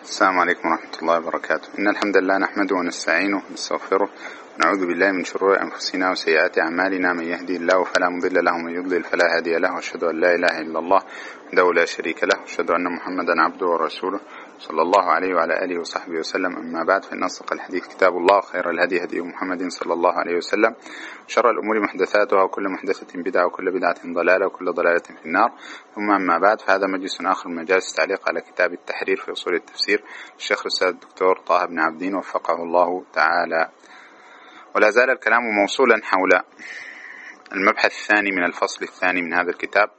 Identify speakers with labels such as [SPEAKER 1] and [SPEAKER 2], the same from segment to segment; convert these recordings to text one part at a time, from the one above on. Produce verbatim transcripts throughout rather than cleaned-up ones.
[SPEAKER 1] السلام عليكم ورحمة الله وبركاته. إن الحمد لله نحمده ونستعينه ونستغفره ونعوذ بالله من شرور أنفسنا وسيئات أعمالنا. من يهدي الله فلا مضل له ومن يضلل فلا هادي له، وأشهد أن لا إله إلا الله وحده لا شريك له، وأشهد أن محمدا عبده ورسوله صلى الله عليه وعلى آله وصحبه وسلم. أما بعد، فإن أصدق الحديث كتاب الله، خير الهدي هدي محمد صلى الله عليه وسلم، شر الأمور محدثاتها، وكل محدثة بدعة، وكل بدعة ضلالة، وكل ضلالة في النار. ثم أما بعد، فهذا مجلس آخر من مجالس التعليق على كتاب التحرير في أصول التفسير الشيخ الأستاذ الدكتور طه بن عابدين وفقه الله تعالى. ولا زال الكلام موصولا حول المبحث الثاني من الفصل الثاني من هذا الكتاب،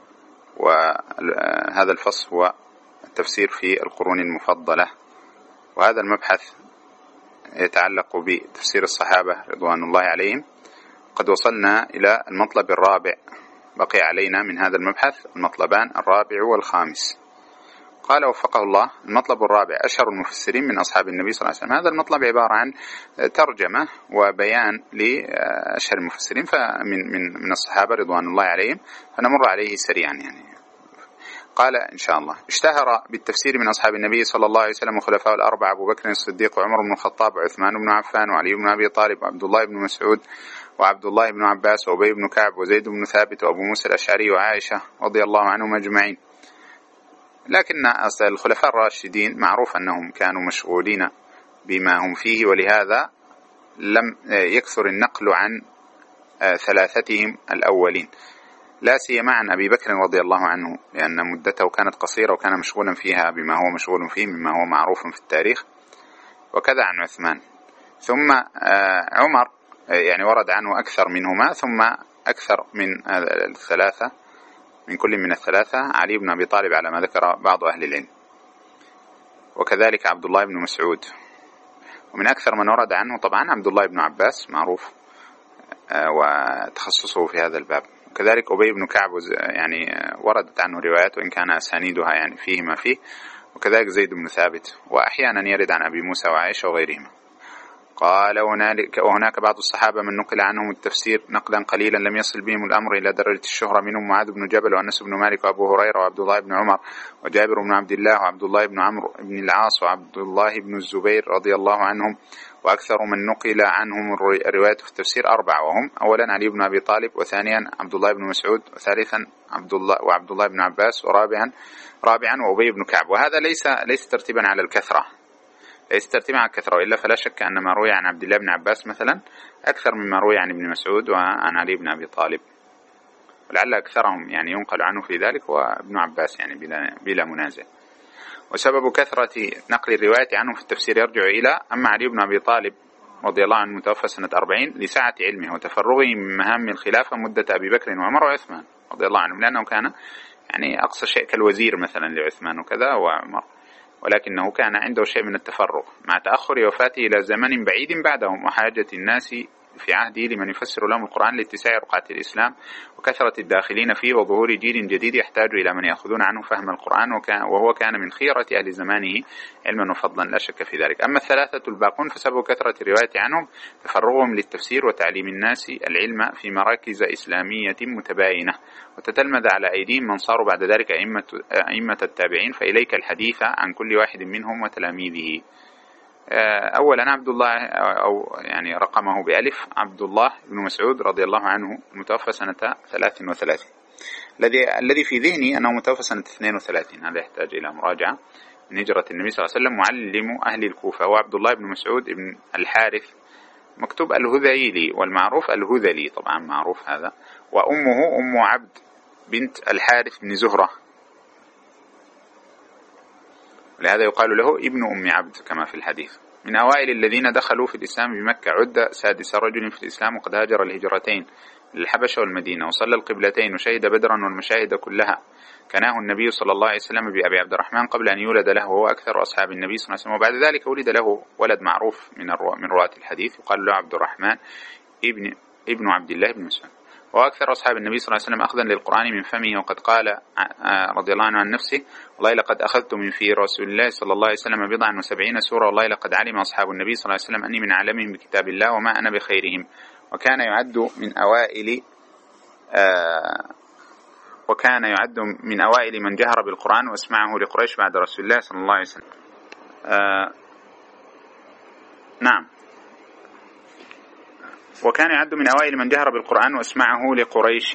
[SPEAKER 1] وهذا الفصل هو التفسير في القرون المفضلة. وهذا المبحث يتعلق بتفسير الصحابة رضوان الله عليهم. قد وصلنا إلى المطلب الرابع، بقي علينا من هذا المبحث المطلبان الرابع والخامس. قال وفقه الله: المطلب الرابع: أشهر المفسرين من أصحاب النبي صلى الله عليه وسلم. هذا المطلب عبارة عن ترجمة وبيان لأشهر المفسرين من من من الصحابة رضوان الله عليهم، فنمر عليه سريعا يعني. قال إن شاء الله: اشتهر بالتفسير من أصحاب النبي صلى الله عليه وسلم وخلفاء الأربعة: أبو بكر الصديق، وعمر بن الخطاب، وعثمان بن عفان، وعلي بن أبي طالب، وعبد الله بن مسعود، وعبد الله بن عباس، وأبي بن كعب، وزيد بن ثابت، وأبو موسى الأشعري، وعائشة رضي الله عنهم أجمعين. لكن الخلفاء الراشدين معروف أنهم كانوا مشغولين بما هم فيه، ولهذا لم يكثر النقل عن ثلاثتهم الأولين، لا سيما عن أبي بكر رضي الله عنه، لأن مدته كانت قصيرة وكان مشغولا فيها بما هو مشغول فيه مما هو معروف في التاريخ، وكذا عن عثمان. ثم عمر يعني ورد عنه أكثر منهما، ثم أكثر من الثلاثة من كل من الثلاثة علي بن أبي طالب على ما ذكر بعض أهل العلم، وكذلك عبد الله بن مسعود. ومن أكثر من ورد عنه طبعا عبد الله بن عباس معروف وتخصصه في هذا الباب، وكذلك أبي بن كعب يعني وردت عنه روايات وإن كان أسانيدها يعني فيه ما فيه، وكذلك زيد بن ثابت، وأحيانا يرد عن أبي موسى وعائشة وغيرهما. قال: وهناك بعض الصحابة من نقل عنهم التفسير نقلا قليلا لم يصل بهم الأمر إلى درجة الشهرة، منهم معاذ بن جبل، وأنس بن مالك، وأبو هريرة، وعبد الله بن عمر، وجابر بن عبد الله، وعبد الله بن عمرو بن العاص، وعبد الله بن الزبير رضي الله عنهم. وأكثر من نقل عنهم الرواية في التفسير أربعة، وهم: أولا علي بن أبي طالب، وثانيا عبد الله بن مسعود، وثالثا عبد الله وعبد الله بن عباس، ورابعا رابعا وأبي بن كعب. وهذا ليس ليس ترتيبا على الكثرة، ليس ترتيبا على الكثرة، وإلا فلا شك أن ما روي عن عبد الله بن عباس مثلا أكثر مما روي عن ابن مسعود وعن علي بن أبي طالب، ولعل أكثرهم يعني ينقل عنه في ذلك هو ابن عباس يعني بلا, بلا منازع. وسبب كثرة نقل الرواية عنه في التفسير يرجع إلى: أما علي بن أبي طالب رضي الله عنه متوفى سنة أربعين لسعة علمه وتفرغه من مهام الخلافة مدة أبي بكر وعمر وعثمان رضي الله عنهم، لأنه كان يعني أقصى شيء كالوزير مثلا لعثمان وكذا وعمر، ولكنه كان عنده شيء من التفرغ مع تأخر وفاته إلى زمن بعيد بعدهم، وحاجة الناس في عهده لمن يفسر لهم القرآن لاتساع رقعة الإسلام وكثرة الداخلين فيه، وظهور جيل جديد يحتاج إلى من يأخذون عنه فهم القرآن، وهو كان من خيرة أهل زمانه علما وفضلا، لا شك في ذلك. أما الثلاثة الباقون فسبب كثرة الرواية عنهم تفرغهم للتفسير وتعليم الناس العلم في مراكز إسلامية متباينة، وتتلمذ على أيديهم من صاروا بعد ذلك أئمة, أئمة التابعين، فإليك الحديث عن كل واحد منهم وتلاميذه. أولا عبد الله، أو يعني رقمه بألف، عبد الله بن مسعود رضي الله عنه المتوفى سنة ثلاث وثلاثين، الذي الذي في ذهني أنه متوفى سنة اثنين وثلاثين، هذا يحتاج إلى مراجعة من هجرة النبي صلى الله عليه وسلم، معلم أهل الكوفة. وعبد الله بن مسعود بن الحارث مكتوب الهذيلي، والمعروف الهذلي طبعا معروف هذا. وأمه أم عبد بنت الحارث بن زهرة، لهذا يقال له ابن أم عبد كما في الحديث. من أوائل الذين دخلوا في الإسلام بمكة، عد سادس رجل في الإسلام، وقد هاجر الهجرتين للحبشة والمدينة، وصلى القبلتين، وشهد بدرا والمشاهد كلها. كناه النبي صلى الله عليه وسلم بأبي عبد الرحمن قبل أن يولد له، وهو أكثر أصحاب النبي صلى الله عليه وسلم. وبعد ذلك ولد له ولد معروف من من رواة الحديث يقال له عبد الرحمن ابن ابن عبد الله بن مسعود، وأكثر أصحاب النبي صلى الله عليه وسلم أخذا للقرآن من فمه. وقد قال رضي الله عنه عن نفسه: والله لقد أخذت من في رسول الله صلى الله عليه وسلم بضعا وسبعين سورة، والله لقد علم أصحاب النبي صلى الله عليه وسلم أني من أعلمهم بكتاب الله وما أنا بخيرهم. وكان يعد من أوائل آه وكان يعد من أوائل من جهر بالقرآن واسمعه لقريش بعد رسول الله صلى الله عليه وسلم. آه نعم. وكان يعد من أوائل من جهر بالقرآن واسمعه لقريش.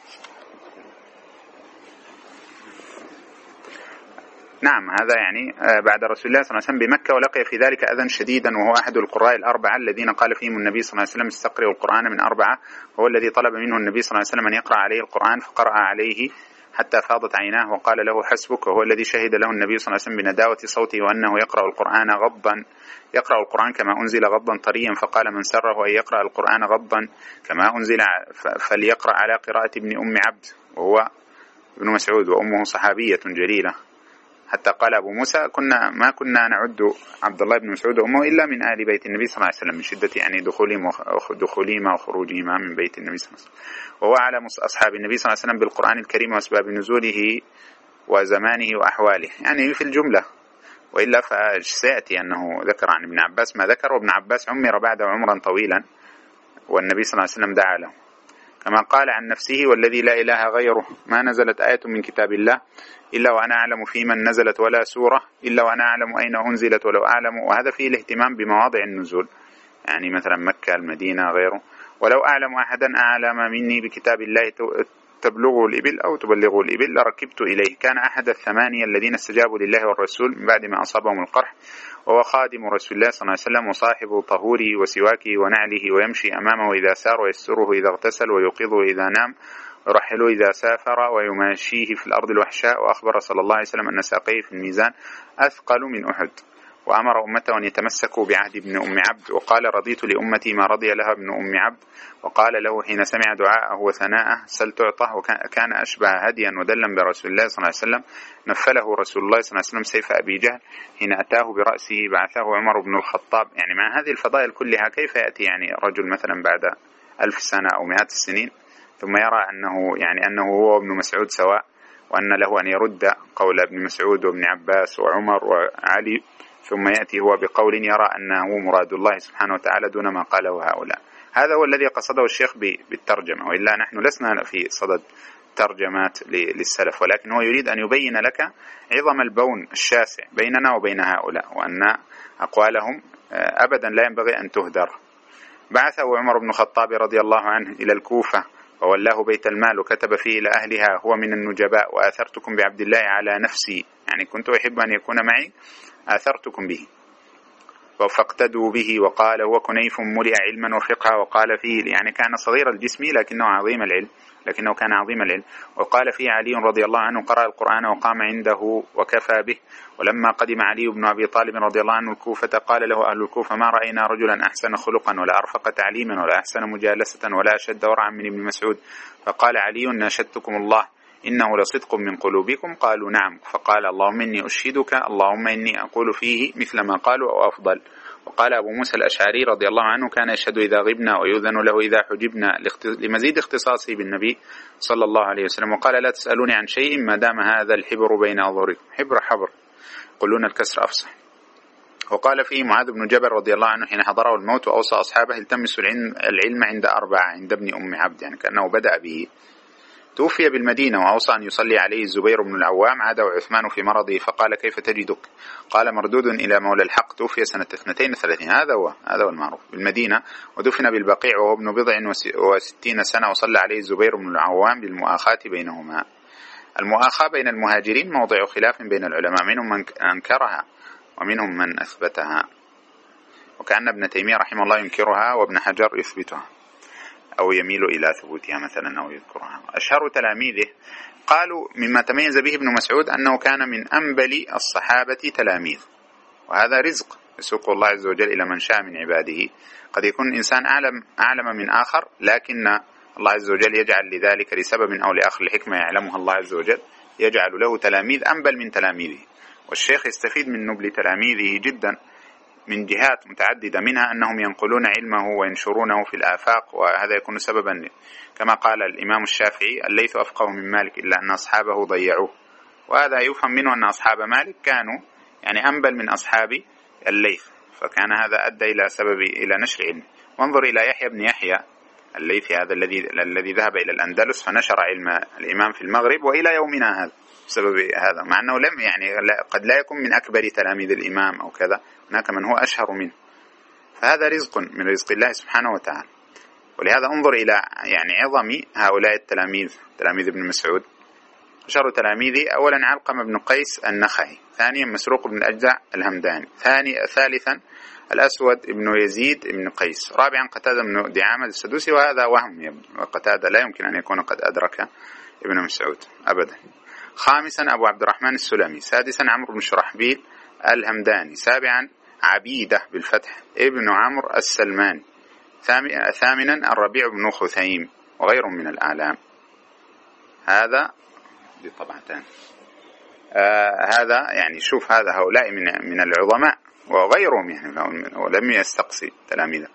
[SPEAKER 1] نعم، هذا يعني بعد رسول الله صلى الله عليه وسلم بمكة، ولقي في ذلك أذى شديدا، وهو أحد القراء الأربعة الذين قال فيهم النبي صلى الله عليه وسلم استقرئوا القرآن من أربعة، وهو الذي طلب منه النبي صلى الله عليه وسلم أن يقرأ عليه القرآن، فقرأ عليه حتى فاضت عيناه وقال له حسبك، وهو الذي شهد له النبي صلى الله عليه وسلم بنداوة صوته وأنه يقرأ القرآن غضا يقرأ القرآن كما أنزل غضا طريا، فقال من سره أن يقرأ القرآن غضا كما أنزل فليقرأ على قراءة ابن أم عبد، وهو ابن مسعود وأمه صحابية جليلة. حتى قال أبو موسى كنا ما كنا نعد عبد الله بن مسعود وأمه إلا من آل بيت النبي صلى الله عليه وسلم، من شدة يعني دخولهم دخولهما وخروجهما من بيت النبي صلى الله عليه وسلم. وهو أعلم أصحاب النبي صلى الله عليه وسلم بالقرآن الكريم وأسباب نزوله وزمانه وأحواله، يعني في الجملة. وإلا فسيأتي أنه ذكر عن ابن عباس ما ذكر، وابن عباس عمر بعده عمرا طويلا والنبي صلى الله عليه وسلم دعا له، كما قال عن نفسه والذي لا إله غيره ما نزلت آية من كتاب الله إلا وأنا أعلم في من نزلت ولا سورة إلا وأنا أعلم أين أنزلت ولو أعلم. وهذا فيه الاهتمام بمواضع النزول، يعني مثلا مكة المدينة غيره. ولو أعلم أحدا أعلم مني بكتاب الله تبلغوا الإبل أو تبلغوا الإبل لركبت إليه. كان أحد الثمانية الذين استجابوا لله والرسول من بعد ما أصابهم القرح، وهو خادم رسول الله صلى الله عليه وسلم وصاحب طهوره وسواكه ونعله، ويمشي أمامه إذا سار ويستره إذا اغتسل ويوقظه إذا نام ويرحله إذا سافر ويماشيه في الأرض الوحشاء. وأخبر صلى الله عليه وسلم أن ساقيه في الميزان أثقل من أحد، وأمر أمته أن يتمسكوا بعهد ابن أم عبد، وقال رضيت لأمتي ما رضي لها ابن أم عبد. وقال له حين سمع دعاءه وثناءه سل تعطه، وكان أشبه هديا ودلا برسول الله صلى الله عليه وسلم. نفله رسول الله صلى الله عليه وسلم سيف أبي جهل حين أتاه برأسه بعثه عمر بن الخطاب. يعني مع هذه الفضائل كلها كيف يأتي يعني رجل مثلا بعد ألف سنة أو مئات السنين ثم يرى أنه يعني أنه هو وابن مسعود سواء، وأن له أن يرد قول ابن مسعود وابن عباس وعمر وعلي، ثم يأتي هو بقول يرى أنه مراد الله سبحانه وتعالى دون ما قاله هؤلاء. هذا هو الذي قصده الشيخ بالترجمة، وإلا نحن لسنا في صدد ترجمات للسلف، ولكن هو يريد أن يبين لك عظم البون الشاسع بيننا وبين هؤلاء، وأن أقوالهم أبدا لا ينبغي أن تهدر. بعثه عمر بن الخطاب رضي الله عنه إلى الكوفة وولاه بيت المال، وكتب فيه إلى أهلها هو من النجباء وآثرتكم بعبد الله على نفسي، يعني كنت أحب أن يكون معي آثرتكم به. فاقتدوا به. وقال هو كنيف ملئ علما وفقها، وقال فيه يعني كان صغير الجسم لكنه عظيم العلم لكنه كان عظيم العلم. وقال فيه علي رضي الله عنه قرأ القرآن وقام عنده وكفى به. ولما قدم علي بن أبي طالب رضي الله عنه الكوفة قال له أهل الكوفة ما رأينا رجلا أحسن خلقا ولا أرفق تعليما ولا أحسن مجالسة ولا أشد ورعا من ابن مسعود. فقال علي ناشدتكم الله إنه لصدق من قلوبكم. قالوا نعم. فقال اللهم إني أشهدك اللهم إني أقول فيه مثل ما قالوا أو أفضل. وقال أبو موسى الأشعري رضي الله عنه كان يشهد إذا غبنا ويؤذن له إذا حجبنا لمزيد اختصاصه بالنبي صلى الله عليه وسلم. وقال لا تسألوني عن شيء ما دام هذا الحبر بين أظهركم. حبر حبر يقولون الكسر أفصح. وقال فيه معاذ بن جبل رضي الله عنه حين حضره الموت وأوصى أصحابه التمسوا العلم عند أربعة عند ابن أم عبد، يعني كأنه بدأ به. توفي بالمدينة وأوصى أن يصلي عليه الزبير بن العوام. عاد عثمان في مرضه فقال كيف تجدك؟ قال مردود إلى مولى الحق. توفي سنة اثنتين وثلاثين. هذا هو هذا هو المعروف بالمدينة. ودفن بالبقيع وهو ابن بضع وستين سنة. وصلى عليه الزبير بن العوام بالمؤاخاة بينهما. المؤاخاة بين المهاجرين موضع خلاف بين العلماء، منهم من أنكرها ومنهم من أثبتها، وكأن ابن تيمية رحمه الله ينكرها وابن حجر يثبتها أو يميل إلى ثبوتها مثلا أو يذكرها. أشهر تلاميذه قالوا مما تميز به ابن مسعود أنه كان من أنبل الصحابة تلاميذ، وهذا رزق يسوق الله عز وجل إلى من شاء من عباده. قد يكون الإنسان أعلم, أعلم من آخر، لكن الله عز وجل يجعل لذلك لسبب أو لآخر لحكمة يعلمها الله عز وجل يجعل له تلاميذ أنبل من تلاميذه. والشيخ يستفيد من نبل تلاميذه جدا من جهات متعددة، منها أنهم ينقلون علمه وينشرونه في الآفاق، وهذا يكون سببا كما قال الإمام الشافعي الليث أفقه من مالك إلا أن أصحابه ضيعوه. وهذا يفهم منه أن أصحاب مالك كانوا يعني أنبل من أصحاب الليث، فكان هذا أدى إلى سبب إلى نشر علمه. وانظر إلى يحيى بن يحيى الليثي هذا الذي الذي ذهب إلى الأندلس فنشر علم الإمام في المغرب وإلى يومنا هذا. بسبب هذا، مع أنه لم يعني قد لا يكون من أكبر تلاميذ الإمام أو كذا، هناك من هو أشهر منه، فهذا رزق من رزق الله سبحانه وتعالى. ولهذا انظر إلى يعني عظم هؤلاء التلاميذ، تلاميذ ابن مسعود. أشهر تلاميذه أولا علقمة بن قيس النخعي، ثانيا مسروق بن الأجدع الهمداني، ثاني ثالثا الأسود بن يزيد بن قيس، رابعا قتادة بن دعامة السدوسي، وهذا وهم يبدو، وقتادة لا يمكن أن يكون قد أدرك ابن مسعود أبدا. خامسا أبو عبد الرحمن السلمي، سادسا عمرو بن شرحبيل الهمداني، سابعا عبيدة بالفتح ابن عمرو السلماني، ثامنا الربيع بن خثيم وغيرهم من الأعلام. هذا دي طبعتان. آه هذا يعني شوف، هذا هؤلاء من من العظماء وغيرهم يعني، ولم يستقصي تلاميذه.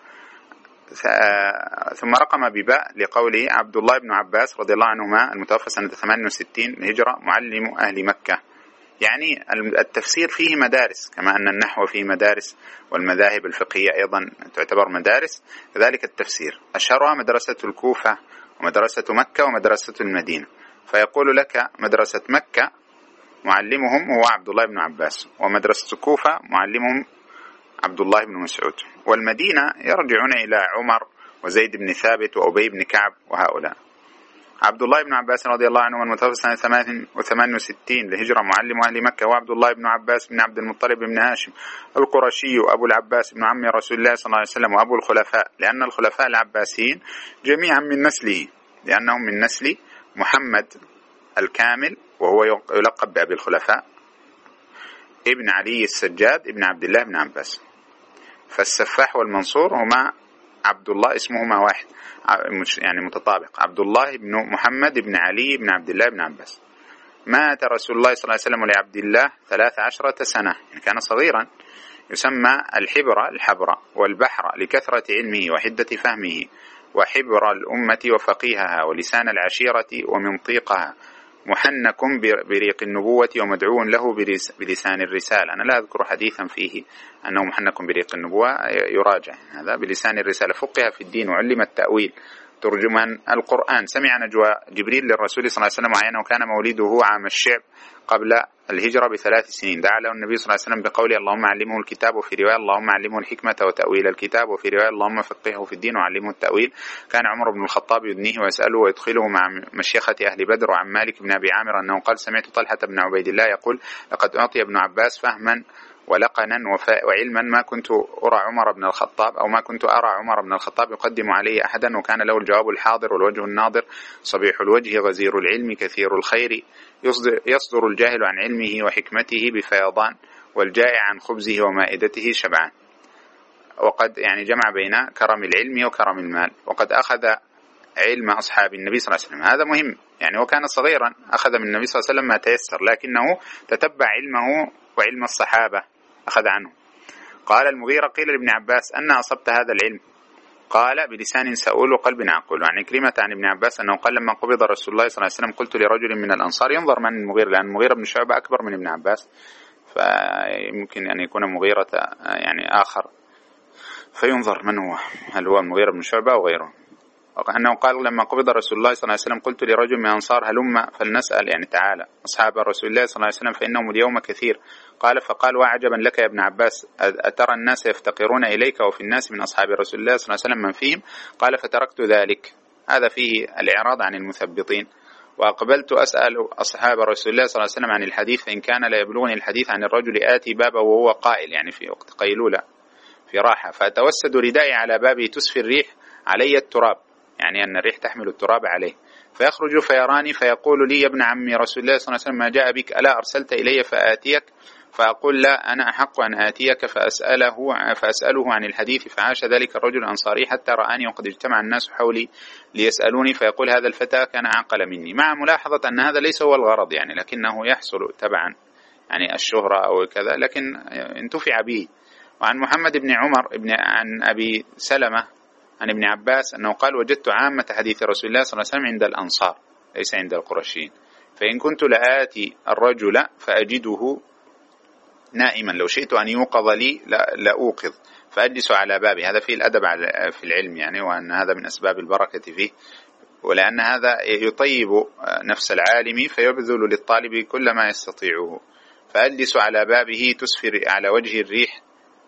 [SPEAKER 1] ثم رقم بباء لقوله عبد الله بن عباس رضي الله عنهما المتوفى سنة ثمانية وستين الهجرة، معلم أهل مكة. يعني التفسير فيه مدارس، كما أن النحو فيه مدارس، والمذاهب الفقهية أيضا تعتبر مدارس، كذلك التفسير. أشهرها مدرسة الكوفة ومدرسة مكة ومدرسة المدينة. فيقول لك مدرسة مكة معلمهم هو عبد الله بن عباس، ومدرسة الكوفة معلمهم عبد الله بن مسعود، والمدينة يرجعون إلى عمر وزيد بن ثابت وأبي بن كعب وهؤلاء. عبد الله بن عباس رضي الله عنه المتوفى سنة ثمانية وستين للهجرة، معلم أهل مكة، وعبد الله بن عباس بن عبد المطلب بن هاشم القرشي أبو العباس بن عم رسول الله صلى الله عليه وسلم، وأبو الخلفاء، لأن الخلفاء العباسيين جميعا من نسله، لأنهم من نسل محمد الكامل، وهو يلقب بأبي الخلفاء، ابن علي السجاد ابن عبد الله بن عباس. فالسفاح والمنصور هما عبد الله، اسمهما واحد يعني متطابق، عبد الله بن محمد بن علي بن عبد الله بن عباس. مات رسول الله صلى الله عليه وسلم لعبد الله ثلاث عشرة سنة، يعني كان صغيرا. يسمى الحبر الحبر والبحر لكثرة علمه وحدة فهمه، وحبر الأمة وفقيهها ولسان العشيرة ومنطيقها، محنك بريق النبوة ومدعو له بلسان الرسالة. أنا لا أذكر حديثا فيه أنه محنك بريق النبوة، يراجع هذا بلسان الرسالة، فقه في الدين وعلم التأويل، ترجمان القرآن، سمع نجوى جبريل للرسول صلى الله عليه وسلم وعينه، وكان مولده عام الشعب قبل الهجرة بثلاث سنين. دعا له النبي صلى الله عليه وسلم بقوله اللهم علمه الكتاب، وفي رواية اللهم علمه الحكمة وتأويل الكتاب، وفي رواية اللهم فقهه في الدين وعلمه التأويل. كان عمر بن الخطاب يدنيه ويسأله ويدخله مع مشيخة أهل بدر. وعن مالك بن أبي عامر أنه قال سمعت طلحة بن عبيد الله يقول لقد أعطي ابن عباس فهما ولقنا وعلما ما كنت أرى عمر بن الخطاب أو ما كنت أرى عمر بن الخطاب يقدم عليه أحدا، وكان له الجواب الحاضر والوجه الناظر، صبيح الوجه غزير العلم كثير الخير، يصدر, يصدر الجاهل عن علمه وحكمته بفيضان، والجائع عن خبزه ومائدته شبعان. وقد يعني جمع بين كرم العلم وكرم المال. وقد أخذ علم أصحاب النبي صلى الله عليه وسلم، هذا مهم يعني، وكان صغيرا أخذ من النبي صلى الله عليه وسلم ما تيسر، لكنه تتبع علمه وعلم الصحابة أخذ عنه. قال المغيرة قيل لابن عباس أن أصبت هذا العلم؟ قال بلسان سؤول وقلب عقول. وعن كلمة عن ابن عباس أنه قال لما قبض رسول الله صلى الله عليه وسلم قلت لرجل من الأنصار، ينظر من المغيرة، لأن المغيرة بن شعبة أكبر من ابن عباس، فيمكن أن يكون مغيرة يعني آخر، فينظر من هو، هل هو المغيرة بن شعبة أو غيره. أنه قال لما قبض رسول الله صلى الله عليه وسلم قلت لرجل من الأنصار هلم فلنسأل، يعني تعالى أصحاب رسول الله صلى الله عليه وسلم فإنهم اليوم كثير. قال فقال وعجبا لك يا ابن عباس، أترى الناس يفتقرون إليك وفي الناس من أصحاب رسول الله صلى الله عليه وسلم من فيهم؟ قال فتركت ذلك. هذا فيه الإعراض عن المثبطين. وأقبلت أسأل أصحاب رسول الله صلى الله عليه وسلم عن الحديث، فإن كان لا يبلغني الحديث عن الرجل آتي بابه وهو قائل، يعني في وقت قيلولة في راحة، فأتوسد ردائي على بابي تسفي الريح علي التراب، يعني أن الريح تحمل التراب عليه، فيخرج فيراني فيقول لي يا ابن عمي رسول الله صلى الله عليه وسلم ما جاء بك، ألا أرسلت إلي فآتيك؟ فأقول لا، أنا أحق أن آتيك فأسأله, فأسأله عن الحديث. فعاش ذلك الرجل الأنصاري حتى رآني وقد اجتمع الناس حولي ليسألوني، فيقول هذا الفتى كان أعقل مني، مع ملاحظة أن هذا ليس هو الغرض يعني، لكنه يحصل تبعا يعني الشهرة أو كذا، لكن انتفع به. وعن محمد بن عمر بن عن أبي سلمة عن ابن عباس أنه قال وجدت عامة حديث رسول الله صلى الله عليه وسلم عند الأنصار ليس عند القرشيين، فإن كنت لآتي الرجل فأجده نائما، لو شئت أن يوقظ لي لأوقظ فأجلس على بابي. هذا فيه الأدب في العلم يعني، وأن هذا من أسباب البركة فيه ولأن هذا يطيب نفس العالم فيبذل للطالب كل ما يستطيعه. فأجلس على بابه تسفر على وجه الريح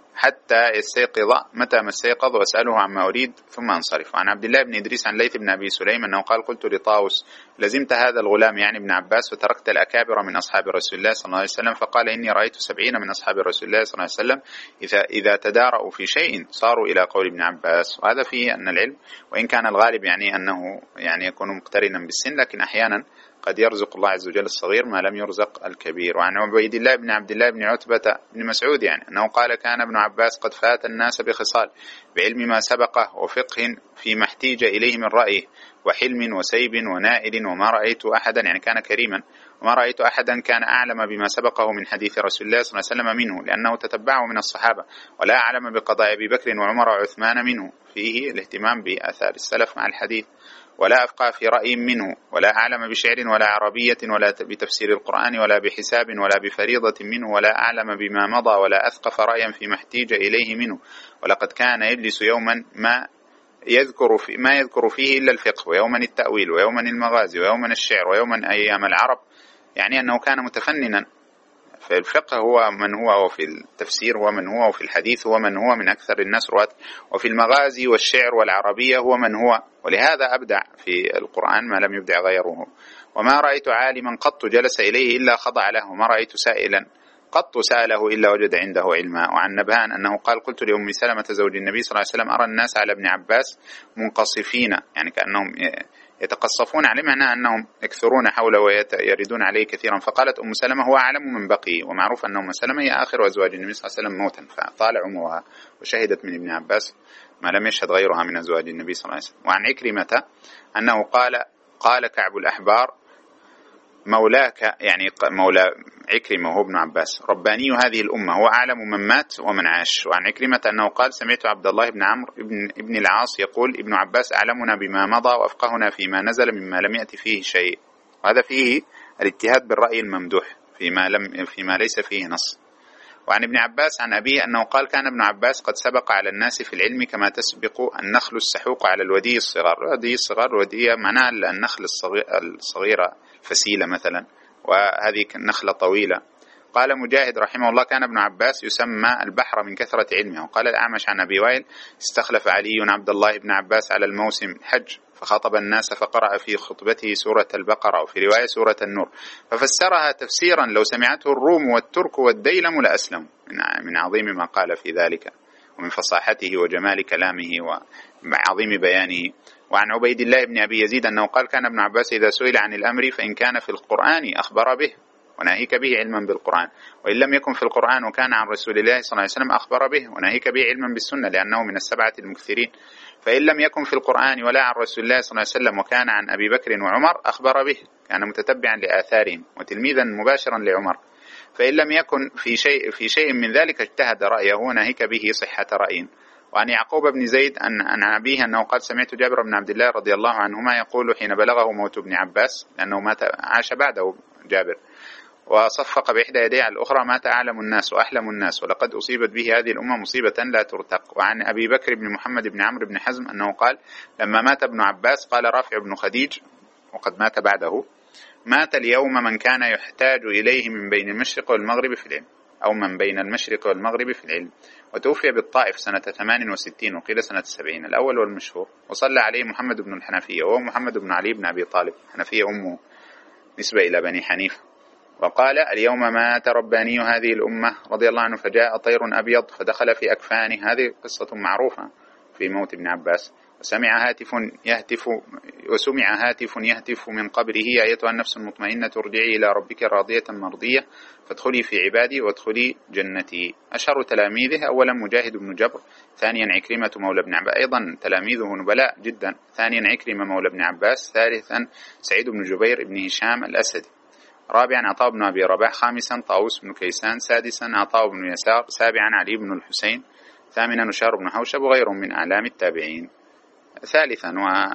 [SPEAKER 1] حتى يستيقظ، متى ما استيقظ وأسأله عما أريد ثم أنصرف. عن عبد الله بن إدريس عن ليث بن أبي سليم أنه قال قلت لطاووس لزمت هذا الغلام يعني ابن عباس وتركت الأكابر من أصحاب رسول الله صلى الله عليه وسلم؟ فقال إني رأيت سبعين من أصحاب رسول الله صلى الله عليه وسلم إذا, إذا تدارأوا في شيء صاروا إلى قول ابن عباس. وهذا فيه أن العلم وإن كان الغالب يعني أنه يعني يكون مقترنا بالسن، لكن أحيانا قد يرزق الله عز وجل الصغير ما لم يرزق الكبير. وعن عبيد الله بن عبد الله بن عتبة بن مسعود يعني أنه قال كان ابن عباس قد فات الناس بخصال بعلم ما سبقه وفقه فيما احتيج إليه من رأيه وحلم وسيب ونائل، وما رأيت أحدا يعني كان كريما وما رأيت أحدا كان أعلم بما سبقه من حديث رسول الله صلى الله عليه وسلم منه، لأنه تتبعه من الصحابة، ولا أعلم بقضاء أبي بكر وعمر وعثمان منه، فيه الاهتمام بآثار السلف مع الحديث، ولا أفقه في رأي منه، ولا أعلم بشعر ولا عربية ولا بتفسير القرآن ولا بحساب ولا بفريضة منه، ولا أعلم بما مضى ولا أثقف رأيا فيما احتيج إليه منه. ولقد كان يجلس يوما ما يذكر في ما يذكر فيه إلا الفقه، ويوما التأويل، ويوما المغازي، ويوما الشعر، ويوما أيام العرب، يعني أنه كان متفننا في الفقه هو من هو، وفي التفسير هو من هو، وفي الحديث هو من هو من أكثر الناس رواة، وفي المغازي والشعر والعربية هو من هو، ولهذا أبدع في القرآن ما لم يبدع غيره. وما رأيت عالما قط جلس إليه إلا خضع له، وما رأيت سائلا قط سأله إلا وجد عنده علما. وعن نبهان أنه قال قلت لأم سلمة زوج النبي صلى الله عليه وسلم أرى الناس على ابن عباس منقصفين، يعني كأنهم يتقصفون عليه، معناه أنهم يكثرون حوله ويردون عليه كثيرا. فقالت أم سلمة هو أعلم من بقي، ومعروف أن أم سلمة هي آخر أزواج النبي صلى الله عليه وسلم موتا، فطال عمرها وشهدت من ابن عباس ما لم يشهد غيرها من أزواج النبي صلى الله عليه وسلم. وعن عكرمة أنه قال قال كعب الأحبار مولاك، يعني مولى عكرمة وهو ابن عباس، رباني هذه الأمة هو أعلم من مات ومن عاش. وعن عكرمة أنه قال سمعت عبد الله بن عمرو ابن, ابن العاص يقول ابن عباس أعلمنا بما مضى وأفقهنا فيما نزل مما لم يأتي فيه شيء. وهذا فيه الاجتهاد بالرأي الممدوح فيما, لم فيما ليس فيه نص. وعن ابن عباس عن أبيه أنه قال كان ابن عباس قد سبق على الناس في العلم كما تسبق النخل السحوق على الودي الصغار. الودي الصغار الودية معناها النخل الصغيرة فسيلة مثلا، وهذه نخلة طويلة. قال مجاهد رحمه الله كان ابن عباس يسمى البحر من كثرة علمه. وقال الأعمش عن أبي وائل استخلف علي عبد الله بن عباس على الموسم حج فخطب الناس فقرأ في خطبته سورة البقرة، وفي رواية سورة النور، ففسرها تفسيرا لو سمعته الروم والترك والديلم لأسلموا، من عظيم ما قال في ذلك ومن فصاحته وجمال كلامه وعظيم بيانه. وعن عبيد الله بن أبي يزيد أنه قال كان ابن عباس إذا سئل عن الأمر فإن كان في القرآن أخبر به وناهيك به علما بالقرآن، وإن لم يكن في القرآن وكان عن رسول الله صلى الله عليه وسلم أخبر به وناهيك به علما بالسنة لأنه من السبعة المكثرين. فإن لم يكن في القرآن ولا عن رسول الله صلى الله عليه وسلم وكان عن أبي بكر وعمر أخبر به، كان متتبعا لآثارهم وتلميذا مباشرا لعمر. فإن لم يكن في شيء في شيء من ذلك اجتهد رأيه وناهيك به صحة رأي. وعن يعقوب بن زيد أن أبيه أنه قال سمعت جابر بن عبد الله رضي الله عنهما يقول حين بلغه موت ابن عباس، لأنه مات عاش بعده جابر وصفق بإحدى يديه على الأخرى مات أعلم الناس وأحلم الناس ولقد أصيبت به هذه الأمة مصيبة لا ترتق. وعن أبي بكر بن محمد بن عمرو بن حزم أنه قال لما مات ابن عباس قال رافع بن خديج وقد مات بعده مات اليوم من كان يحتاج إليه من بين المشرق والمغرب في العلم، أو من بين المشرق والمغرب في العلم. وتوفي بالطائف سنة ثمان وستين وقيل سنة سبعين، الأول والمشهور. وصلى عليه محمد بن الحنفية وهو محمد بن علي بن أبي طالب، حنفية أمه نسبة إلى بني حنيفة. وقال اليوم مات رباني هذه الأمة رضي الله عنه فجاء طير أبيض فدخل في أكفانه، هذه قصة معروفة في موت ابن عباس. وسمع هاتف يهتف وسمع هاتف يهتف من قبره أيتها النفس المطمئنة ارجعي إلى ربك راضية مرضية فادخلي في عبادي وادخلي جنتي. أشهر تلاميذه أولا مجاهد بن جبر، ثانيا عكرمة مولى ابن عباس، أيضا تلاميذه نبلاء جدا، ثانيا عكرمة مولى ابن عباس، ثالثا سعيد بن جبير بن هشام الأسدي، رابعا عطاء بن أبي رباح، خامسا طاووس بن كيسان، سادسا عطاء بن يسار، سابعا علي بن الحسين، ثامنا نشار بن حوشب وغيرهم من أعلام التابعين. ثالثا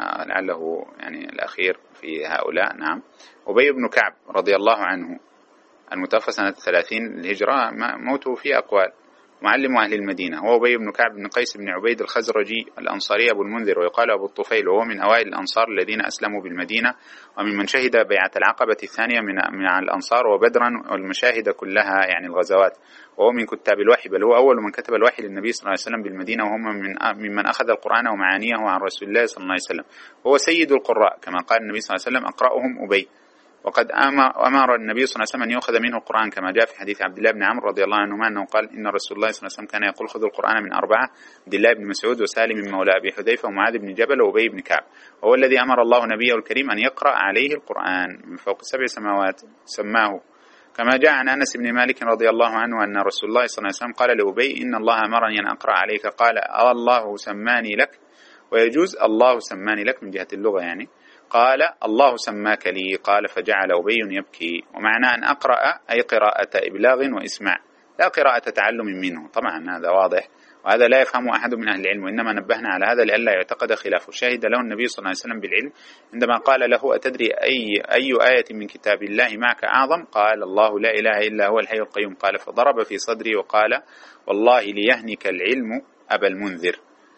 [SPEAKER 1] ولعله يعني الأخير في هؤلاء نعم أبي بن كعب رضي الله عنه المتوفى سنة ثلاثين الهجرة، موته في أقوال، معلم أهل المدينة، هو أبي بن كعب بن قيس بن عبيد الخزرجي الأنصاري أبو المنذر، ويقال أبو الطفيل، وهو من أوائل الأنصار الذين أسلموا بالمدينة، ومن من شهد بيعة العقبة الثانية من من الأنصار وبدرا والمشاهد كلها يعني الغزوات، وهو من كتاب الوحي، بل هو أول من كتب الوحي للنبي صلى الله عليه وسلم بالمدينة، وهم من ممن أخذ القرآن ومعانيه عن رسول الله صلى الله عليه وسلم، وهو سيد القراء كما قال النبي صلى الله عليه وسلم أقرأهم أبي. وقد أمر النبي صلى الله عليه وسلم أن يأخذ منه القرآن كما جاء في حديث عبد الله بن عمرو رضي الله عنهما أنه قال إن رسول الله صلى الله عليه وسلم كان يقول خذوا القرآن من أربعة: عبد الله بن مسعود، وسالم مولى أبي حذيفة، ومعاذ بن جبل، وأبي بن كعب، وهو الذي أمر الله نبيه الكريم أن يقرأ عليه القرآن من فوق سبع سماوات سماه، كما جاء عن أنس بن مالك رضي الله عنه أن رسول الله صلى الله عليه وسلم قال لأبي إن الله أمرني أن أقرأ عليك، قال الله سماني لك، ويجوز الله سماني لك من جهة اللغة يعني، قال الله سماك لي، قال فجعل أبي يبكي. ومعنى أن أقرأ أي قراءة إبلاغ وإسماع، لا قراءة تعلم منه، طبعا هذا واضح، وهذا لا يفهم أحد من أهل العلم، وإنما نبهنا على هذا لئلا يعتقد خلافه. شهد له النبي صلى الله عليه وسلم بالعلم عندما قال له أتدري أي, أي آية من كتاب الله معك أعظم؟ قال الله لا إله إلا هو الحي القيوم، قال فضرب في صدري وقال والله ليهنك العلم أبا المنذر.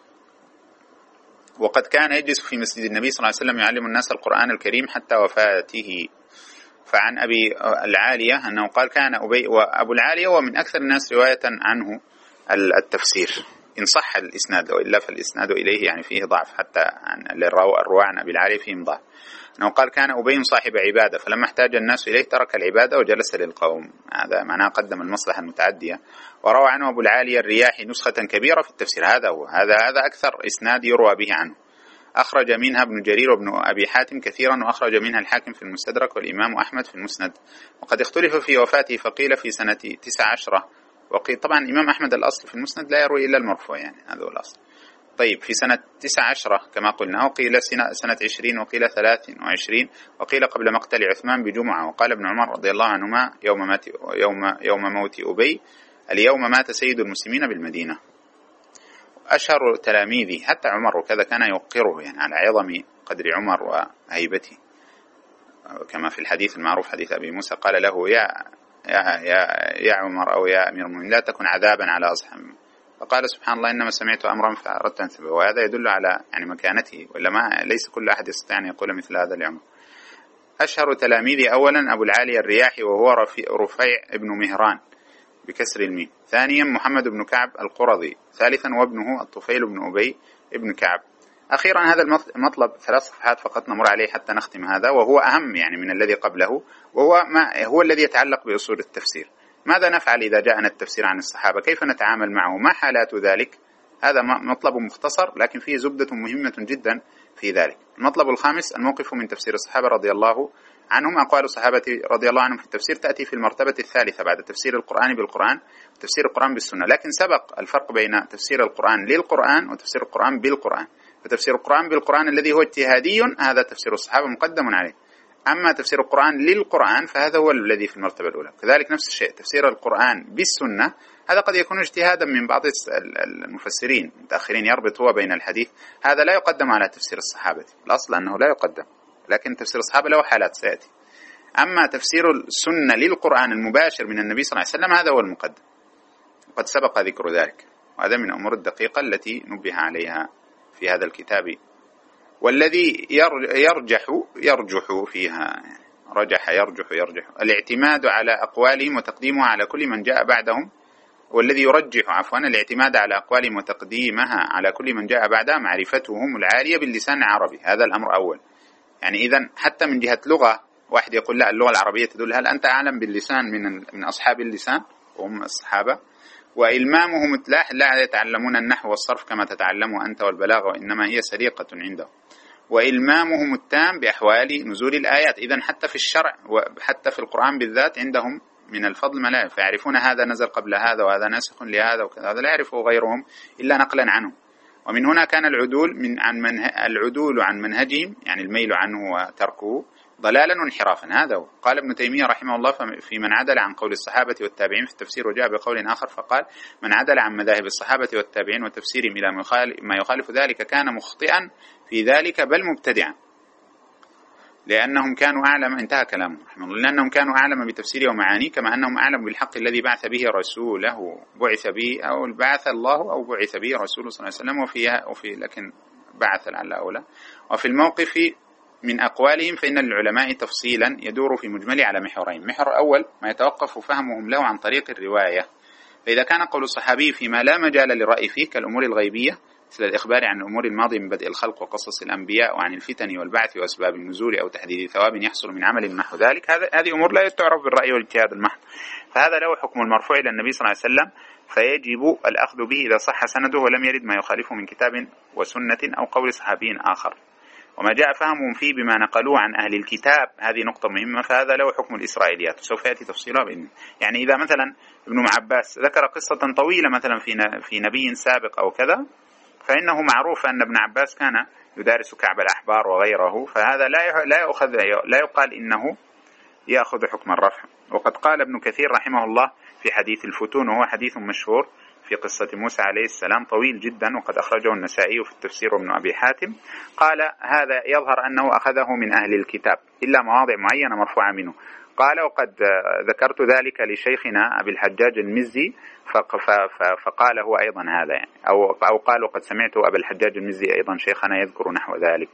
[SPEAKER 1] وقد كان يجلس في مسجد النبي صلى الله عليه وسلم يعلم الناس القرآن الكريم حتى وفاته. فعن أبي العالية أنه قال كان أبي، وأبو العالية ومن أكثر الناس رواية عنه التفسير إن صح الإسناد، وإلا فالإسناد إليه يعني فيه ضعف، حتى عن الرواة عن أبي العالية فيهم ضعف. أنه قال كان أبي صاحب عبادة، فلما احتاج الناس إليه ترك العبادة وجلس للقوم، هذا معناه قدم المصلحة المتعدية. وروى عنه أبو العالية الرياحي نسخة كبيرة في التفسير، هذا هو هذا هذا أكثر إسناد يروى به عنه. أخرج منها ابن جرير وابن أبي حاتم كثيرا، وأخرج منها الحاكم في المستدرك والإمام أحمد في المسند. وقد اختلف في وفاته، فقيل في سنة تسع عشرة، وقيل طبعا الإمام أحمد الأصل في المسند لا يروي إلا المرفوع، يعني هذا هو الأصل. طيب في سنة تسع عشرة كما قلنا، وقيل سنة عشرين، وقيل ثلاث وعشرين، وقيل قبل مقتل عثمان بجمعة. وقال ابن عمر رضي الله عنهما يوم مات يوم يوم موت أبي: اليوم مات سيد المسلمين بالمدينة. أشهر تلاميذه حتى عمر وكذا كان يوقره يعني على عظم قدر عمر وهيبته، كما في الحديث المعروف حديث أبي موسى قال له يا يا يا, يا عمر أو يا أمير المؤمنين لا تكن عذابا على أصحابه، فقال سبحان الله إنما سمعت أمرا فأردت أن أنتبه. وهذا يدل على يعني مكانته، وإلا ما ليس كل أحد يستطيع أن يقول مثل هذا لعمر. أشهر تلاميذه أولا أبو العالية الرياحي، وهو رفيع ابن مهران بكسر الميم. ثانيا محمد بن كعب القرظي. ثالثا وابنه الطفيل بن أبي ابن كعب. أخيرا هذا المطلب ثلاث صفحات فقط نمر عليه حتى نختم هذا، وهو أهم يعني من الذي قبله، وهو ما هو الذي يتعلق بأصول التفسير. ماذا نفعل إذا جاءنا التفسير عن الصحابة؟ كيف نتعامل معه؟ ما حالات ذلك؟ هذا مطلب مختصر لكن فيه زبدة مهمة جدا في ذلك. المطلب الخامس الموقف من تفسير الصحابة رضي الله عنهم. أقوال الصحابة رضي الله عنهم في التفسير تأتي في المرتبة الثالثة بعد تفسير القرآن بالقرآن وتفسير القرآن بالسنة، لكن سبق الفرق بين تفسير القرآن للقرآن وتفسير القرآن بالقرآن. فتفسير القرآن بالقرآن الذي هو اجتهادي هذا تفسير الصحابة مقدم عليه، أما تفسير القرآن للقرآن فهذا هو الذي في المرتبة الأولى. كذلك نفس الشيء تفسير القرآن بالسنة، هذا قد يكون اجتهادا من بعض المفسرين المتأخرين يربط هو بين الحديث، هذا لا يقدم على تفسير الصحابة، الأصل أنه لا يقدم، لكن تفسير الصحابة له حالات سيأتي. أما تفسير السنة للقرآن المباشر من النبي صلى الله عليه وسلم هذا هو المقدم، وقد سبق ذكر ذلك، وهذا من الأمور الدقيقة التي نبه عليها في هذا الكتاب. والذي يرجح يرجح فيها رجح يرجح يرجح الاعتماد على أقوالهم وتقديمها على كل من جاء بعدهم، والذي يرجح عفوا الاعتماد على أقوالهم وتقديمها على كل من جاء بعدها معرفتهم العالية باللسان العربي. هذا الأمر أول، يعني إذن حتى من جهة لغة واحد يقول لا اللغة العربية تدل، هل أنت أعلم باللسان من من أصحاب اللسان وهم الصحابة؟ وإلمامهم متلاح لا يتعلمون النحو والصرف كما تتعلمه أنت والبلاغة، وإنما هي سريقة عنده. وإلمامهم التام بأحوال نزول الآيات، إذن حتى في الشرع وحتى في القرآن بالذات عندهم من الفضل ما لا، فيعرفون هذا نزل قبل هذا وهذا ناسخ لهذا وكذا، هذا لا يعرفه غيرهم إلا نقلا عنه. ومن هنا كان العدول من عن منه العدول عن منهجهم، يعني الميل عنه وتركه، ضلالا وانحرافا. هذا هو. قال ابن تيمية رحمه الله في من عدل عن قول الصحابة والتابعين في التفسير، وجاء بقول آخر فقال من عدل عن مذاهب الصحابة والتابعين وتفسيرهم إلى ما يخالف ذلك كان مخطئا في ذلك بل مبتدعا. لأنهم كانوا أعلم، انتهى كلامه رحمه الله، لأنهم كانوا أعلم بتفسيره ومعانيه، كما أنهم أعلم بالحق الذي بعث به رسوله، بعث به أو بعث الله أو بعث به رسوله صلى الله عليه وسلم، وفي, وفي لكن بعث لعل أولى. وفي الموقف من أقوالهم فإن للعلماء تفصيلا يدور في مجمله على محورين. محور أول ما يتوقف فهمهم له عن طريق الرواية، فإذا كان قول الصحابي فيما لا مجال للرأي فيه كالأمور الغيبية مثل الإخبار عن الأمور الماضية من بدء الخلق وقصص الأنبياء وعن الفتن والبعث وأسباب النزول أو تحديد ثواب يحصل من عمل نحو ذلك، هذه أمور لا تعرف بالرأي والاجتهاد المحض، فهذا له حكم المرفوع إلى النبي صلى الله عليه وسلم، فيجب الأخذ به إذا صح سنده ولم يرد ما يخالفه من كتاب وسنة أو قول صحابي آخر. وما جاء فهمهم فيه بما نقلوه عن أهل الكتاب، هذه نقطة مهمة، فهذا له حكم الإسرائيليات، وسوف يأتي تفصيلها بإذن. يعني إذا مثلا ابن عباس ذكر قصة طويلة مثلا في في نبي سابق أو كذا، فإنه معروف أن ابن عباس كان يدارس كعب الأحبار وغيره، فهذا لا لا يأخذ لا يقال إنه يأخذ حكم الرفع. وقد قال ابن كثير رحمه الله في حديث الفتون، وهو حديث مشهور في قصة موسى عليه السلام طويل جدا، وقد أخرجه النسائي في التفسير وابن أبي حاتم، قال هذا يظهر أنه أخذه من أهل الكتاب إلا مواضع معينة مرفوعة منه. قال وقد ذكرت ذلك لشيخنا أبي الحجاج المزي فقال هو أيضا هذا يعني، أو أو قال وقد سمعت أبا الحجاج المزي أيضا شيخنا يذكر نحو ذلك،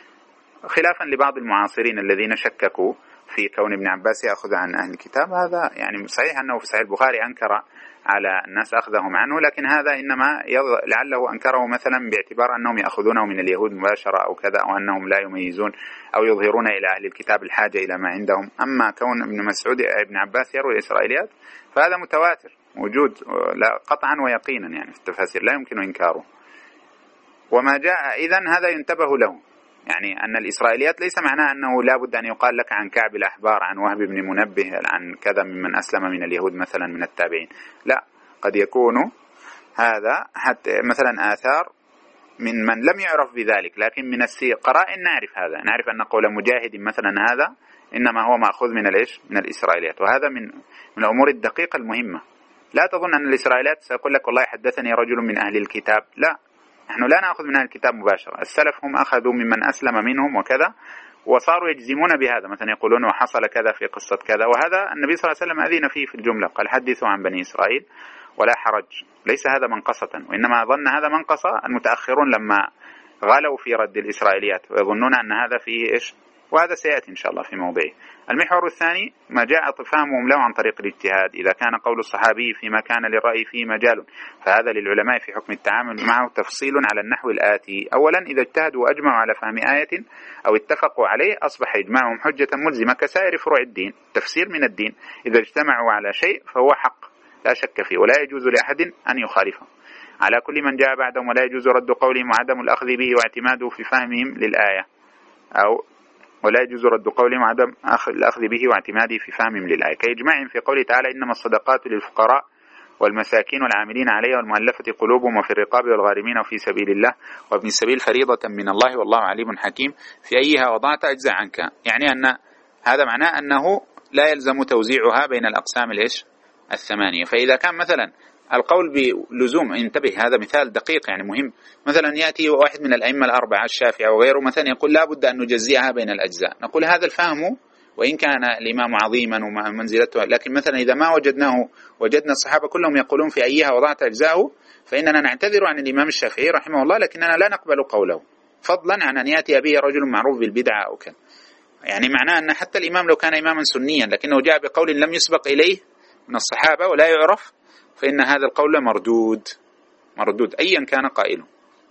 [SPEAKER 1] خلافا لبعض المعاصرين الذين شككوا في كون ابن عباس يأخذ عن أهل الكتاب. هذا يعني صحيح أنه في صحيح البخاري أنكر على الناس أخذهم عنه، لكن هذا إنما لعله أنكره مثلا باعتبار أنهم يأخذونه من اليهود مباشرة أو كذا، أو أنهم لا يميزون أو يظهرون إلى أهل الكتاب الحاجة إلى ما عندهم. أما كون ابن مسعود ابن عباس يروي الإسرائيليات فهذا متواتر موجود لا قطعا ويقينا يعني في التفاسير، لا يمكن إنكاره. وما جاء إذن هذا ينتبه له، يعني أن الإسرائيليات ليس معناه أنه لا بد أن يقال لك عن كعب الأحبار، عن وهب بن منبه، عن كذا ممن أسلم من اليهود مثلا من التابعين، لا، قد يكون هذا حتى مثلا آثار من من لم يعرف بذلك، لكن من القرائن نعرف هذا، نعرف أن قول مجاهد مثلا هذا إنما هو مأخوذ من الإيش؟ من الإسرائيليات، وهذا من من الأمور الدقيقة المهمة. لا تظن أن الإسرائيليات سيقول لك والله حدثني رجل من أهل الكتاب، لا، نحن لا نأخذ من أهل الكتاب مباشرة، السلف هم أخذوا ممن أسلم منهم وكذا، وصاروا يجزمون بهذا، مثلا يقولون وحصل كذا في قصة كذا، وهذا النبي صلى الله عليه وسلم أذن فيه في الجملة، قال حدثوا عن بني إسرائيل ولا حرج، ليس هذا منقصة، وإنما ظن هذا منقصة المتأخرون لما غالوا في رد الإسرائيليات ويظنون أن هذا فيه إيش، وهذا سيأتي إن شاء الله في موضعه. المحور الثاني ما جاء فهمهم له عن طريق الاجتهاد، إذا كان قول الصحابي فيما كان للرأي فيه مجال فهذا للعلماء في حكم التعامل معه تفصيل على النحو الآتي. أولا إذا اجتهدوا وأجمعوا على فهم آية أو اتفقوا عليه أصبح إجماعهم حجة ملزمة كسائر فروع الدين، تفسير من الدين، إذا اجتمعوا على شيء فهو حق لا شك فيه ولا يجوز لأحد أن يخالفه على كل من جاء بعدهم، ولا يجوز رد قولهم وعدم الأخذ به واعتماده في فهمهم للآية، أو ولا يجوز رد قولهم وعدم الأخذ به واعتماده في فهمهم للآية، كإجماعهم في قوله تعالى إنما الصدقات للفقراء والمساكين والعاملين عليها والمؤلفة قلوبهم وفي الرقاب والغارمين وفي سبيل الله وابن السبيل فريضة من الله والله عليم حكيم، في أيها وضعت أجزاء عنك، يعني أن هذا معناه أنه لا يلزم توزيعها بين الأقسام الإيش الثمانية. فإذا كان مثلا القول بلزوم، انتبه هذا مثال دقيق يعني مهم، مثلا يأتي واحد من الأئمة الأربعة الشافعي وغيره مثلا يقول لا بد أن نجزئها بين الأجزاء، نقول هذا الفهم وإن كان الإمام عظيما ومنزلته، لكن مثلا إذا ما وجدناه وجدنا الصحابة كلهم يقولون في أيها وضعت أجزاءه فإننا نعتذر عن الإمام الشافعي رحمه الله، لكننا لا نقبل قوله، فضلا عن أن يأتي به رجل معروف بالبدعة أو كذا، يعني معناه أن حتى الإمام لو كان إماما سنيا لكنه جاء بقول لم يسبق إليه من الصحابة ولا يعرف، فإن هذا القول مردود مردود أيا كان قائله.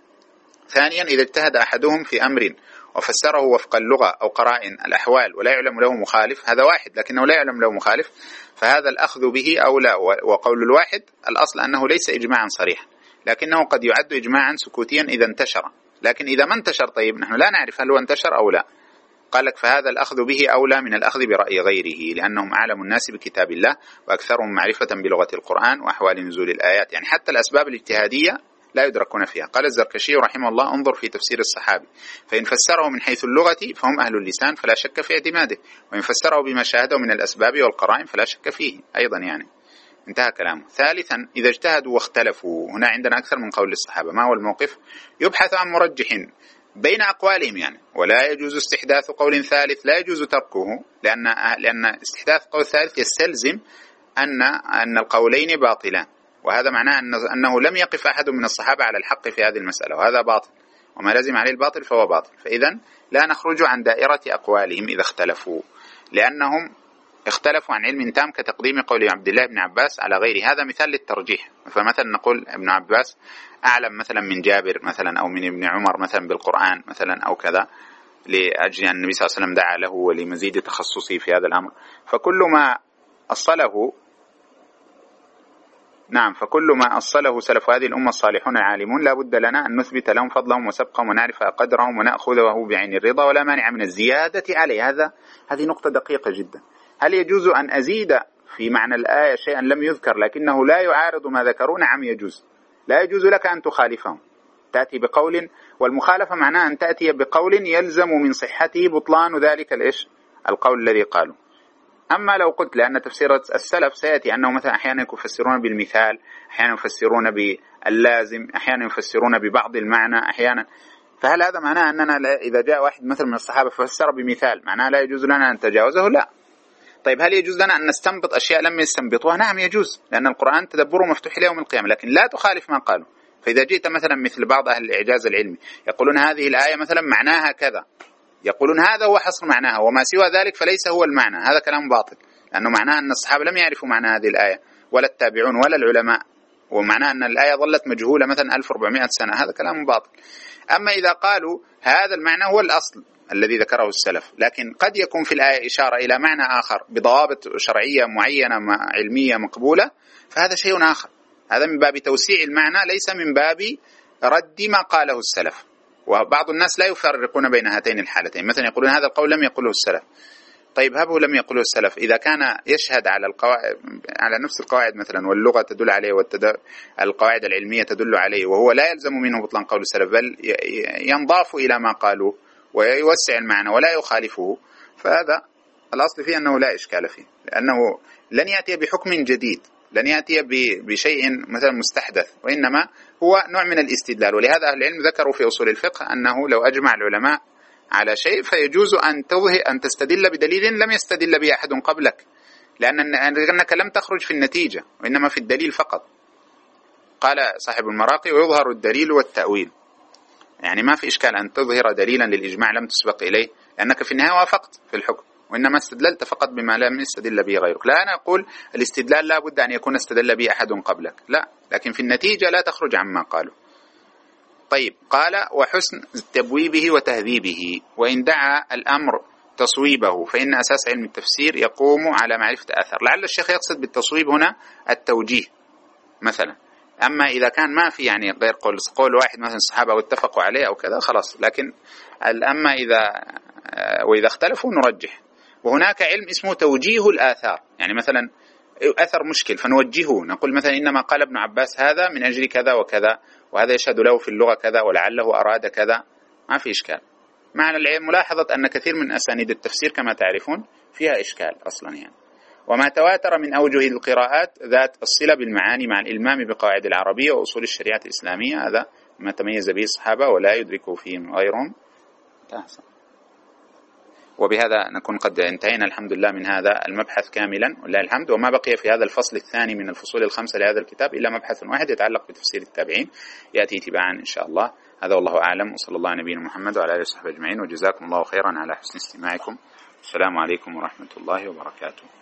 [SPEAKER 1] ثانيا إذا اجتهد أحدهم في أمر وفسره وفق اللغة أو قرائن الأحوال ولا يعلم له مخالف، هذا واحد لكنه لا يعلم له مخالف، فهذا الأخذ به أو لا. وقول الواحد الأصل أنه ليس إجماعا صريحا، لكنه قد يعد إجماعا سكوتيا إذا انتشر، لكن إذا ما انتشر طيب نحن لا نعرف هل هو انتشر أو لا، قال لك فهذا الأخذ به أولى من الأخذ برأي غيره، لأنهم أعلم الناس بكتاب الله وأكثرهم معرفة بلغة القرآن وأحوال نزول الآيات، يعني حتى الأسباب الاجتهادية لا يدركون فيها. قال الزركشي رحمه الله انظر في تفسير الصحابي، فإن فسره من حيث اللغة فهم أهل اللسان فلا شك في اعتماده، وإن فسره بما شاهده من الأسباب والقرائن فلا شك فيه أيضا، يعني انتهى كلامه. ثالثا إذا اجتهدوا واختلفوا، هنا عندنا أكثر من قول للصحابة، ما هو الموقف؟ يبحث عن مرجح بين أقوالهم يعني. ولا يجوز استحداث قول ثالث، لا يجوز تركه، لأن لأن استحداث قول ثالث يستلزم أن أن القولين باطلان، وهذا معناه أنه لم يقف أحد من الصحابة على الحق في هذه المسألة، وهذا باطل، وما لزم عليه الباطل فهو باطل. فإذا لا نخرج عن دائرة أقوالهم إذا اختلفوا، لأنهم اختلفوا عن علم تام كتقديم قول عبد الله بن عباس على غيره. هذا مثال للترجيح. فمثلا نقول ابن عباس أعلم مثلا من جابر مثلا أو من ابن عمر مثلا بالقرآن مثلا أو كذا، لأجل أن النبي صلى الله عليه وسلم دعا له ولمزيد تخصصه في هذا الأمر. فكل ما أصله نعم فكل ما أصله سلف هذه الأمة الصالحون العالمون لا بد لنا أن نثبت لهم فضلهم وسبقهم ونعرف قدرهم ونأخذه بعين الرضا ولا مانع من الزيادة عليه. هذا هذه نقطة دقيقة جدا. هل يجوز أن أزيد في معنى الآية شيئا لم يذكر لكنه لا يعارض ما ذكروا؟ نعم يجوز. لا يجوز لك أن تخالفهم، تأتي بقول، والمخالفة معناه أن تأتي بقول يلزم من صحته بطلان ذلك الإيش القول الذي قالوا. أما لو قلت، لأن تفسير السلف سيأتي أنه مثلا أحيانا يفسرون بالمثال، أحيانا يفسرون باللازم، أحيانا يفسرون ببعض المعنى أحيانا، فهل هذا معناه أننا إذا جاء واحد مثل من الصحابة فسر بمثال معناه لا يجوز لنا أن نتجاوزه؟ لا. طيب هل يجوز لنا أن نستنبط أشياء لم يستنبطوها؟ نعم يجوز، لأن القرآن تدبره مفتوح إلى يوم القيامة، لكن لا تخالف ما قالوا. فإذا جئت مثلا مثل بعض أهل الإعجاز العلمي يقولون هذه الآية مثلا معناها كذا، يقولون هذا هو حصر معناها وما سوى ذلك فليس هو المعنى، هذا كلام باطل، لأنه معناه أن الصحابة لم يعرفوا معنى هذه الآية ولا التابعون ولا العلماء، ومعناه أن الآية ظلت مجهولة مثلا ألف وأربعمائة سنة، هذا كلام باطل. أما إذا قالوا هذا المعنى هو الأصل الذي ذكره السلف، لكن قد يكون في الآية إشارة إلى معنى آخر بضوابط شرعية معينة علمية مقبولة، فهذا شيء آخر. هذا من باب توسيع المعنى ليس من باب رد ما قاله السلف. وبعض الناس لا يفرقون بين هاتين الحالتين، مثلا يقولون هذا القول لم يقله السلف. طيب هبه لم يقله السلف، إذا كان يشهد على القواعد على نفس القواعد مثلا واللغة تدل عليه والقواعد العلمية تدل عليه، وهو لا يلزم منه بطلان قول السلف بل ينضاف إلى ما قالوا ويوسع المعنى ولا يخالفه، فهذا الأصل فيه أنه لا إشكال فيه، لأنه لن يأتي بحكم جديد، لن يأتي بشيء مثلا مستحدث، وإنما هو نوع من الاستدلال. ولهذا أهل العلم ذكروا في أصول الفقه أنه لو أجمع العلماء على شيء فيجوز أن تظهر أن تستدل بدليل لم يستدل به أحد قبلك، لأنك لم تخرج في النتيجة وإنما في الدليل فقط. قال صاحب المراقي ويظهر الدليل والتأويل، يعني ما في إشكال أن تظهر دليلا للإجماع لم تسبق إليه، لأنك في النهاية وافقت في الحكم، وإنما استدللت فقط بما لم يستدل به غيرك. لا أنا أقول الاستدلال لا بد أن يكون استدل به أحد قبلك، لا، لكن في النتيجة لا تخرج عما قالوا. طيب قال وحسن تبويبه وتهذيبه، وإن دعا الأمر تصويبه فإن أساس علم التفسير يقوم على معرفة أثر. لعل الشيخ يقصد بالتصويب هنا التوجيه مثلا، أما إذا كان ما في يعني غير قول قول واحد مثلا الصحابة واتفقوا عليه أو كذا خلاص، لكن أما إذا وإذا اختلفوا نرجح. وهناك علم اسمه توجيه الآثار، يعني مثلا أثر مشكل فنوجهه، نقول مثلا إنما قال ابن عباس هذا من أجل كذا وكذا، وهذا يشهد له في اللغة كذا ولعله أراد كذا، ما في إشكال. معنى العلم ملاحظة أن كثير من أسانيد التفسير كما تعرفون فيها إشكال أصلا يعني. وما تواتر من أوجه القراءات ذات الصلة بالمعاني مع الإلمام بقواعد العربية وأصول الشريعة الإسلامية، هذا ما تميز به الصحابة ولا يدركه فيهم غيرهم. تحسن. وبهذا نكون قد انتهينا الحمد لله من هذا المبحث كاملا ولله الحمد. وما بقي في هذا الفصل الثاني من الفصول الخمسة لهذا الكتاب إلا مبحث واحد يتعلق بتفسير التابعين، يأتي تباعا إن شاء الله. هذا والله أعلم، وصلى الله على نبينا محمد وعلى آله وصحبه أجمعين، وجزاكم الله خيرا على حسن استماعكم. السلام عليكم ورحمة الله وبركاته.